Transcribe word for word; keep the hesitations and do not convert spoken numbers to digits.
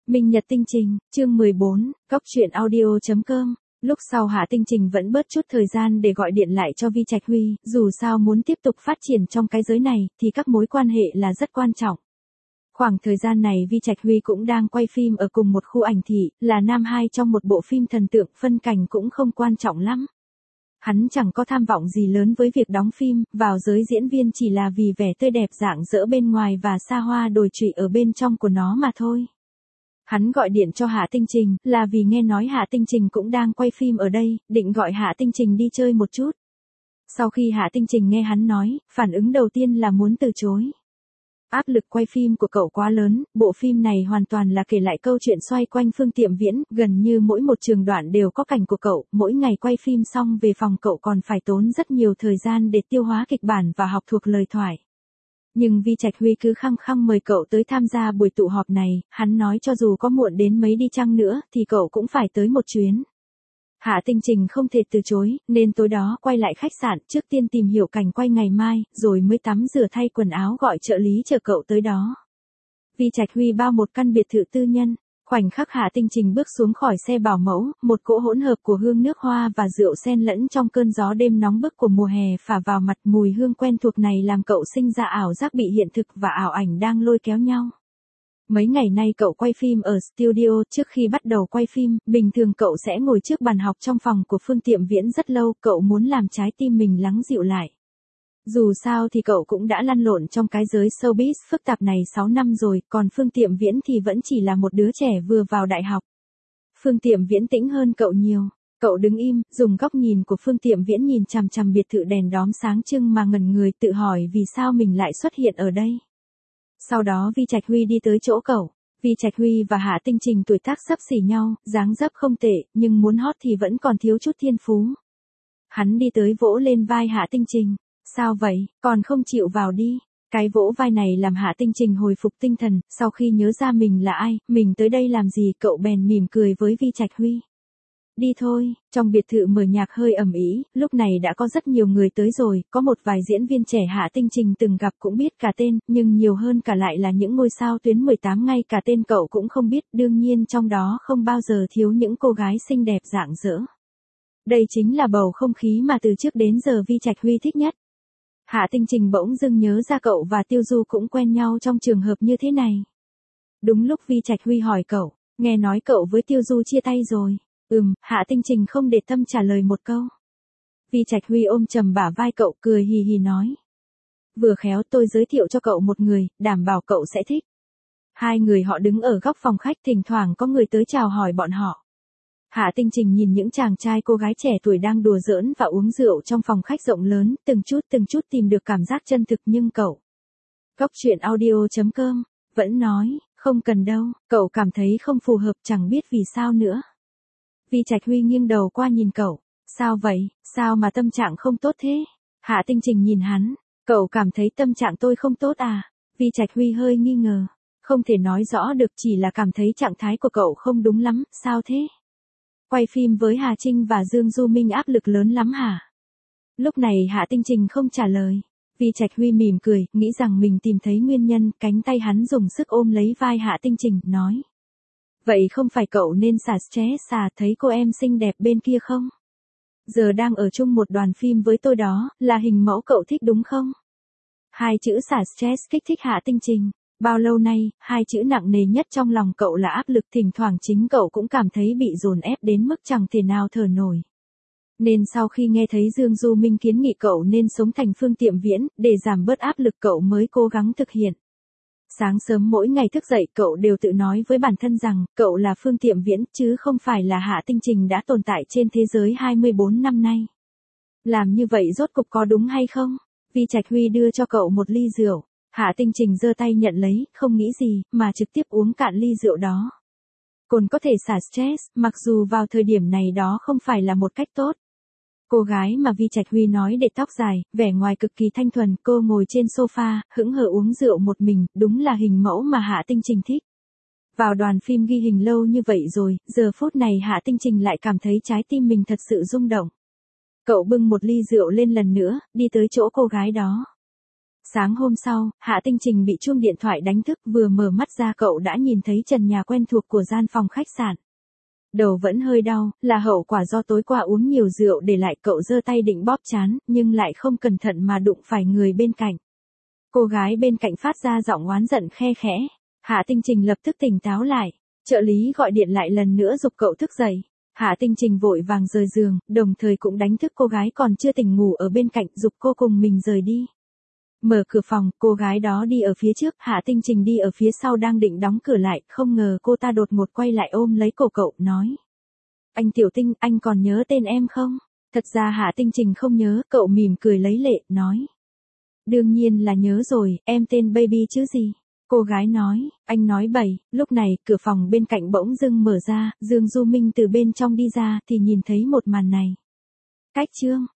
Minh Nhật Tinh Trình, chương mười bốn, Góc truyện audio.com. Lúc sau Hạ Tinh Trình vẫn bớt chút thời gian để gọi điện lại cho Vi Trạch Huy, dù sao muốn tiếp tục phát triển trong cái giới này, thì các mối quan hệ là rất quan trọng. Khoảng thời gian này Vi Trạch Huy cũng đang quay phim ở cùng một khu ảnh thị, là nam hai trong một bộ phim thần tượng, phân cảnh cũng không quan trọng lắm. Hắn chẳng có tham vọng gì lớn với việc đóng phim, vào giới diễn viên chỉ là vì vẻ tươi đẹp rạng rỡ bên ngoài và xa hoa đồi trụy ở bên trong của nó mà thôi. Hắn gọi điện cho Hạ Tinh Trình, là vì nghe nói Hạ Tinh Trình cũng đang quay phim ở đây, định gọi Hạ Tinh Trình đi chơi một chút. Sau khi Hạ Tinh Trình nghe hắn nói, phản ứng đầu tiên là muốn từ chối. Áp lực quay phim của cậu quá lớn, bộ phim này hoàn toàn là kể lại câu chuyện xoay quanh Phương Tiệm Viễn, gần như mỗi một trường đoạn đều có cảnh của cậu, mỗi ngày quay phim xong về phòng cậu còn phải tốn rất nhiều thời gian để tiêu hóa kịch bản và học thuộc lời thoại. Nhưng Vi Trạch Huy cứ khăng khăng mời cậu tới tham gia buổi tụ họp này, hắn nói cho dù có muộn đến mấy đi chăng nữa, thì cậu cũng phải tới một chuyến. Hạ Tinh Trình không thể từ chối, nên tối đó quay lại khách sạn, trước tiên tìm hiểu cảnh quay ngày mai, rồi mới tắm rửa thay quần áo gọi trợ lý chờ cậu tới đó. Vi Trạch Huy bao một căn biệt thự tư nhân. Khoảnh khắc Hạ Tinh Trình bước xuống khỏi xe bảo mẫu, một cỗ hỗn hợp của hương nước hoa và rượu xen lẫn trong cơn gió đêm nóng bức của mùa hè phả vào mặt, mùi hương quen thuộc này làm cậu sinh ra ảo giác bị hiện thực và ảo ảnh đang lôi kéo nhau. Mấy ngày nay cậu quay phim ở studio, trước khi bắt đầu quay phim, bình thường cậu sẽ ngồi trước bàn học trong phòng của Phương Tiệm Viễn rất lâu, cậu muốn làm trái tim mình lắng dịu lại. Dù sao thì cậu cũng đã lăn lộn trong cái giới showbiz phức tạp này sáu năm rồi, còn Phương Tiệm Viễn thì vẫn chỉ là một đứa trẻ vừa vào đại học. Phương Tiệm Viễn tĩnh hơn cậu nhiều. Cậu đứng im, dùng góc nhìn của Phương Tiệm Viễn nhìn chằm chằm biệt thự đèn đóm sáng trưng mà ngẩn người, tự hỏi vì sao mình lại xuất hiện ở đây. Sau đó Vi Trạch Huy đi tới chỗ cậu. Vi Trạch Huy và Hạ Tinh Trình tuổi tác xấp xỉ nhau, dáng dấp không tệ, nhưng muốn hot thì vẫn còn thiếu chút thiên phú. Hắn đi tới vỗ lên vai Hạ Tinh Trình. Sao vậy, còn không chịu vào đi. Cái vỗ vai này làm Hạ Tinh Trình hồi phục tinh thần, sau khi nhớ ra mình là ai, mình tới đây làm gì, cậu bèn mỉm cười với Vi Trạch Huy. Đi thôi. Trong biệt thự mở nhạc hơi ầm ĩ, lúc này đã có rất nhiều người tới rồi, có một vài diễn viên trẻ Hạ Tinh Trình từng gặp cũng biết cả tên, nhưng nhiều hơn cả lại là những ngôi sao tuyến mười tám ngay cả tên cậu cũng không biết, đương nhiên trong đó không bao giờ thiếu những cô gái xinh đẹp rạng rỡ. Đây chính là bầu không khí mà từ trước đến giờ Vi Trạch Huy thích nhất. Hạ Tinh Trình bỗng dưng nhớ ra cậu và Tiêu Du cũng quen nhau trong trường hợp như thế này. Đúng lúc Vi Trạch Huy hỏi cậu, nghe nói cậu với Tiêu Du chia tay rồi. Ừm, Hạ Tinh Trình không để tâm trả lời một câu. Vi Trạch Huy ôm chầm bả vai cậu, cười hì hì nói. Vừa khéo tôi giới thiệu cho cậu một người, đảm bảo cậu sẽ thích. Hai người họ đứng ở góc phòng khách, thỉnh thoảng có người tới chào hỏi bọn họ. Hạ Tinh Trình nhìn những chàng trai cô gái trẻ tuổi đang đùa giỡn và uống rượu trong phòng khách rộng lớn, từng chút từng chút tìm được cảm giác chân thực, nhưng cậu. Góc truyện audio.com, vẫn nói, không cần đâu, cậu cảm thấy không phù hợp, chẳng biết vì sao nữa. Vi Trạch Huy nghiêng đầu qua nhìn cậu, sao vậy, sao mà tâm trạng không tốt thế? Hạ Tinh Trình nhìn hắn, cậu cảm thấy tâm trạng tôi không tốt à? Vi Trạch Huy hơi nghi ngờ, không thể nói rõ được, chỉ là cảm thấy trạng thái của cậu không đúng lắm, sao thế? Quay phim với Hà Trinh và Dương Du Minh áp lực lớn lắm hả? Lúc này Hạ Tinh Trình không trả lời. Vi Trạch Huy mỉm cười, nghĩ rằng mình tìm thấy nguyên nhân, cánh tay hắn dùng sức ôm lấy vai Hạ Tinh Trình, nói. Vậy không phải cậu nên xả stress à, thấy cô em xinh đẹp bên kia không? Giờ đang ở chung một đoàn phim với tôi đó, là hình mẫu cậu thích đúng không? Hai chữ xả stress kích thích Hạ Tinh Trình. Bao lâu nay, hai chữ nặng nề nhất trong lòng cậu là áp lực, thỉnh thoảng chính cậu cũng cảm thấy bị dồn ép đến mức chẳng thể nào thở nổi. Nên sau khi nghe thấy Dương Du Minh kiến nghị cậu nên sống thành Phương Tiệm Viễn, để giảm bớt áp lực cậu mới cố gắng thực hiện. Sáng sớm mỗi ngày thức dậy cậu đều tự nói với bản thân rằng, cậu là Phương Tiệm Viễn, chứ không phải là Hạ Tinh Trình đã tồn tại trên thế giới hai mươi bốn năm nay. Làm như vậy rốt cục có đúng hay không? Vi Trạch Huy đưa cho cậu một ly rượu. Hạ Tinh Trình giơ tay nhận lấy, không nghĩ gì, mà trực tiếp uống cạn ly rượu đó. Cồn có thể xả stress, mặc dù vào thời điểm này đó không phải là một cách tốt. Cô gái mà Vi Trạch Huy nói để tóc dài, vẻ ngoài cực kỳ thanh thuần, cô ngồi trên sofa, hững hờ uống rượu một mình, đúng là hình mẫu mà Hạ Tinh Trình thích. Vào đoàn phim ghi hình lâu như vậy rồi, giờ phút này Hạ Tinh Trình lại cảm thấy trái tim mình thật sự rung động. Cậu bưng một ly rượu lên lần nữa, đi tới chỗ cô gái đó. Sáng hôm sau, Hạ Tinh Trình bị chuông điện thoại đánh thức, vừa mở mắt ra cậu đã nhìn thấy trần nhà quen thuộc của gian phòng khách sạn. Đầu vẫn hơi đau, là hậu quả do tối qua uống nhiều rượu để lại, cậu giơ tay định bóp trán, nhưng lại không cẩn thận mà đụng phải người bên cạnh. Cô gái bên cạnh phát ra giọng oán giận khe khẽ. Hạ Tinh Trình lập tức tỉnh táo lại. Trợ lý gọi điện lại lần nữa giục cậu thức dậy. Hạ Tinh Trình vội vàng rời giường, đồng thời cũng đánh thức cô gái còn chưa tỉnh ngủ ở bên cạnh, giục cô cùng mình rời đi. Mở cửa phòng, cô gái đó đi ở phía trước, Hạ Tinh Trình đi ở phía sau đang định đóng cửa lại, không ngờ cô ta đột ngột quay lại ôm lấy cổ cậu, nói. Anh Tiểu Tinh, anh còn nhớ tên em không? Thật ra Hạ Tinh Trình không nhớ, cậu mỉm cười lấy lệ, nói. Đương nhiên là nhớ rồi, em tên Baby chứ gì? Cô gái nói, anh nói bậy. Lúc này, cửa phòng bên cạnh bỗng dưng mở ra, Dương Du Minh từ bên trong đi ra thì nhìn thấy một màn này. Cách chương